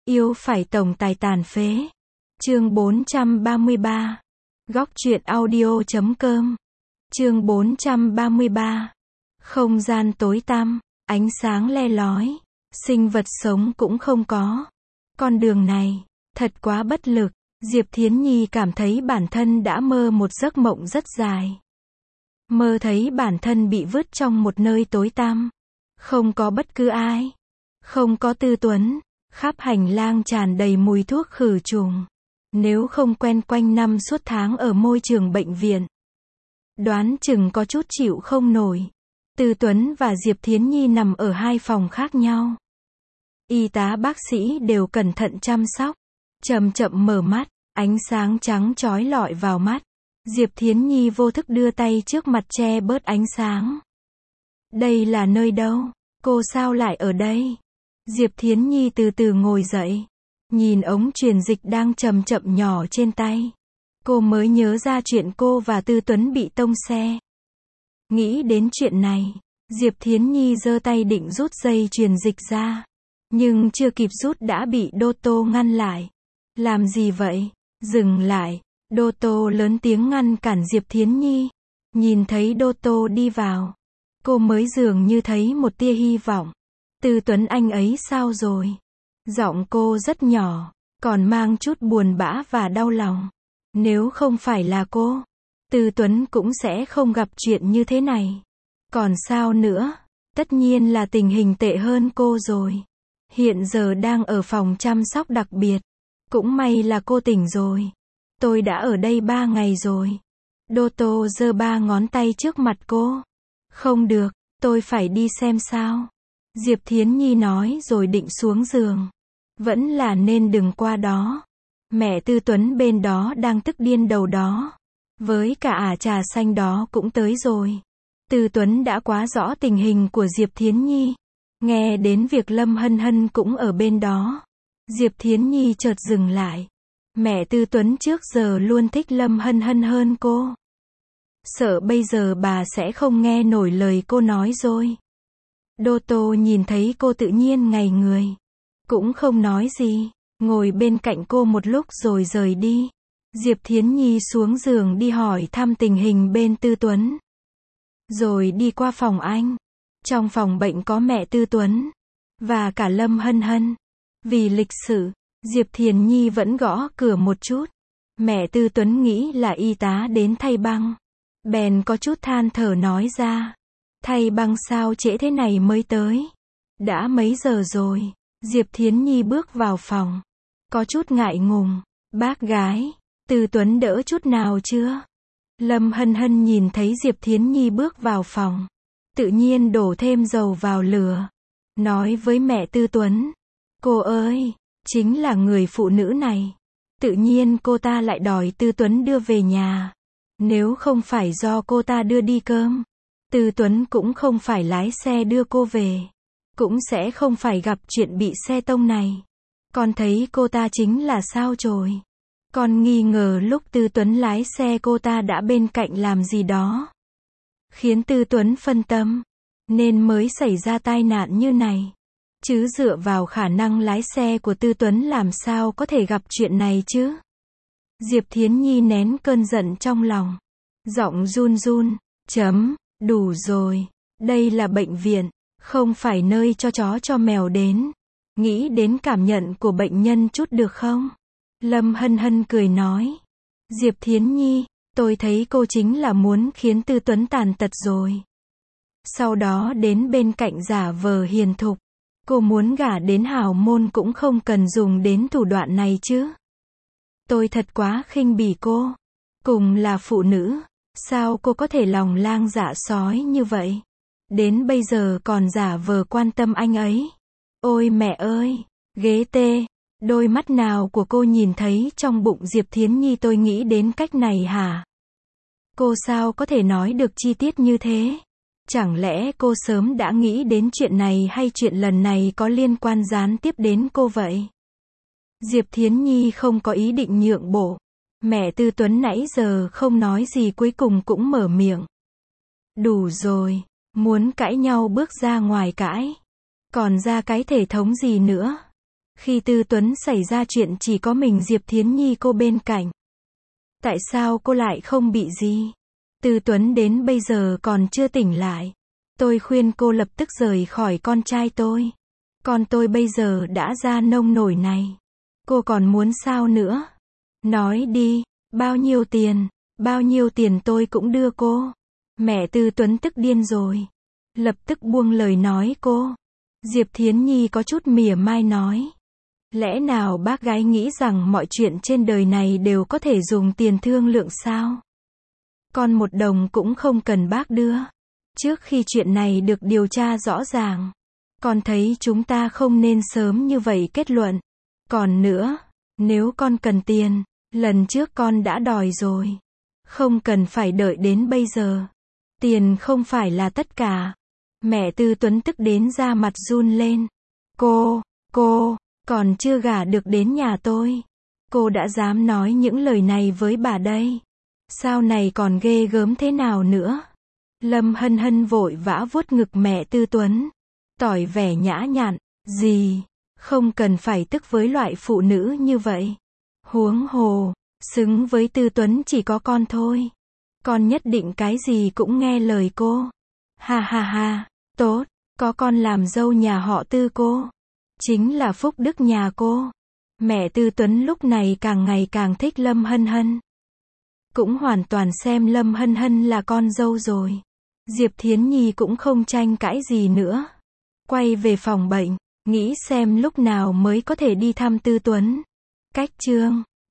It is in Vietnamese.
Yêu phải tổng tài tàn phế. Chương 433. Góc truyện audio.com. Chương 433. Không gian tối tăm, ánh sáng le lói, sinh vật sống cũng không có. Con đường này, thật quá bất lực. Diệp Thiến Nhi cảm thấy bản thân đã mơ một giấc mộng rất dài. Mơ thấy bản thân bị vứt trong một nơi tối tăm. Không có bất cứ ai. Không có Tư Tuấn. Khắp hành lang tràn đầy mùi thuốc khử trùng. Nếu không quen quanh năm suốt tháng ở môi trường bệnh viện, đoán chừng có chút chịu không nổi. Tư Tuấn và Diệp Thiến Nhi nằm ở hai phòng khác nhau. Y tá bác sĩ đều cẩn thận chăm sóc. Chậm chậm mở mắt, ánh sáng trắng chói lọi vào mắt. Diệp Thiến Nhi vô thức đưa tay trước mặt che bớt ánh sáng. Đây là nơi đâu? Cô sao lại ở đây? Diệp Thiến Nhi từ từ ngồi dậy. Nhìn ống truyền dịch đang chậm chậm nhỏ trên tay. Cô mới nhớ ra chuyện cô và Tư Tuấn bị tông xe. Nghĩ đến chuyện này, Diệp Thiến Nhi giơ tay định rút dây truyền dịch ra. Nhưng chưa kịp rút đã bị Đô Tô ngăn lại. Làm gì vậy? Dừng lại. Đô Tô lớn tiếng ngăn cản Diệp Thiến Nhi. Nhìn thấy Đô Tô đi vào, cô mới dường như thấy một tia hy vọng. Tư Tuấn anh ấy sao rồi? Giọng cô rất nhỏ, còn mang chút buồn bã và đau lòng. Nếu không phải là cô, Tư Tuấn cũng sẽ không gặp chuyện như thế này. Còn sao nữa? Tất nhiên là tình hình tệ hơn cô rồi. Hiện giờ đang ở phòng chăm sóc đặc biệt. Cũng may là cô tỉnh rồi. Tôi đã ở đây 3 ngày rồi. Đô Tô giơ 3 ngón tay trước mặt cô. Không được, tôi phải đi xem sao. Diệp Thiến Nhi nói rồi định xuống giường. Vẫn là nên đừng qua đó. Mẹ Tư Tuấn bên đó đang tức điên đầu đó. Với cả trà xanh đó cũng tới rồi. Tư Tuấn đã quá rõ tình hình của Diệp Thiến Nhi. Nghe đến việc Lâm Hân Hân cũng ở bên đó. Diệp Thiến Nhi chợt dừng lại. Mẹ Tư Tuấn trước giờ luôn thích Lâm Hân Hân hơn cô. Sợ bây giờ bà sẽ không nghe nổi lời cô nói rồi. Đô Tô nhìn thấy cô tự nhiên ngây người. Cũng không nói gì. Ngồi bên cạnh cô một lúc rồi rời đi. Diệp Thiến Nhi xuống giường đi hỏi thăm tình hình bên Tư Tuấn. Rồi đi qua phòng anh. Trong phòng bệnh có mẹ Tư Tuấn. Và cả Lâm Hân Hân. Vì lịch sự, Diệp Thiến Nhi vẫn gõ cửa một chút. Mẹ Tư Tuấn nghĩ là y tá đến thay băng. Bèn có chút than thở nói ra. Thay băng sao trễ thế này mới tới? Đã mấy giờ rồi? Diệp Thiến Nhi bước vào phòng. Có chút ngại ngùng. Bác gái, Tư Tuấn đỡ chút nào chưa? Lâm Hân Hân nhìn thấy Diệp Thiến Nhi bước vào phòng. Tự nhiên đổ thêm dầu vào lửa. Nói với mẹ Tư Tuấn. Cô ơi, chính là người phụ nữ này. Tự nhiên cô ta lại đòi Tư Tuấn đưa về nhà. Nếu không phải do cô ta đưa đi cơm, Tư Tuấn cũng không phải lái xe đưa cô về. Cũng sẽ không phải gặp chuyện bị xe tông này. Con thấy cô ta chính là sao rồi? Con nghi ngờ lúc Tư Tuấn lái xe cô ta đã bên cạnh làm gì đó. Khiến Tư Tuấn phân tâm. Nên mới xảy ra tai nạn như này. Chứ dựa vào khả năng lái xe của Tư Tuấn làm sao có thể gặp chuyện này chứ? Diệp Thiến Nhi nén cơn giận trong lòng. Giọng run run. Đủ rồi. Đây là bệnh viện. Không phải nơi cho chó cho mèo đến. Nghĩ đến cảm nhận của bệnh nhân chút được không? Lâm Hân Hân cười nói. Diệp Thiến Nhi, tôi thấy cô chính là muốn khiến Tư Tuấn tàn tật rồi. Sau đó đến bên cạnh giả vờ hiền thục. Cô muốn gả đến hào môn cũng không cần dùng đến thủ đoạn này chứ. Tôi thật quá khinh bỉ cô. Cùng là phụ nữ, sao cô có thể lòng lang dạ sói như vậy? Đến bây giờ còn giả vờ quan tâm anh ấy. Ôi mẹ ơi, ghê tê. Đôi mắt nào của cô nhìn thấy trong bụng Diệp Thiến Nhi tôi nghĩ đến cách này hả? Cô sao có thể nói được chi tiết như thế? Chẳng lẽ cô sớm đã nghĩ đến chuyện này hay chuyện lần này có liên quan gián tiếp đến cô vậy? Diệp Thiến Nhi không có ý định nhượng bộ. Mẹ Tư Tuấn nãy giờ không nói gì cuối cùng cũng mở miệng. Đủ rồi, muốn cãi nhau bước ra ngoài cãi. Còn ra cái thể thống gì nữa? Khi Tư Tuấn xảy ra chuyện chỉ có mình Diệp Thiến Nhi cô bên cạnh. Tại sao cô lại không bị gì? Tư Tuấn đến bây giờ còn chưa tỉnh lại. Tôi khuyên cô lập tức rời khỏi con trai tôi. Con tôi bây giờ đã ra nông nổi này. Cô còn muốn sao nữa? Nói đi, bao nhiêu tiền? Bao nhiêu tiền tôi cũng đưa cô. Mẹ Tư Tuấn tức điên rồi. Lập tức buông lời nói cô. Diệp Thiến Nhi có chút mỉa mai nói. Lẽ nào bác gái nghĩ rằng mọi chuyện trên đời này đều có thể dùng tiền thương lượng sao? Con một đồng cũng không cần bác đưa. Trước khi chuyện này được điều tra rõ ràng, con thấy chúng ta không nên sớm như vậy kết luận. Còn nữa, nếu con cần tiền, lần trước con đã đòi rồi. Không cần phải đợi đến bây giờ. Tiền không phải là tất cả. Mẹ Tư Tuấn tức đến da mặt run lên. Cô, còn chưa gả được đến nhà tôi. Cô đã dám nói những lời này với bà đây. Sao này còn ghê gớm thế nào nữa? Lâm Hân Hân vội vã vuốt ngực mẹ Tư Tuấn. Tỏ vẻ nhã nhặn. Gì? Không cần phải tức với loại phụ nữ như vậy. Huống hồ, xứng với Tư Tuấn chỉ có con thôi. Con nhất định cái gì cũng nghe lời cô. Ha ha ha, tốt, có con làm dâu nhà họ Tư cô. Chính là phúc đức nhà cô. Mẹ Tư Tuấn lúc này càng ngày càng thích Lâm Hân Hân. Cũng hoàn toàn xem Lâm Hân Hân là con dâu rồi. Diệp Thiến Nhi cũng không tranh cãi gì nữa. Quay về phòng bệnh, nghĩ xem lúc nào mới có thể đi thăm Tư Tuấn. Cách chương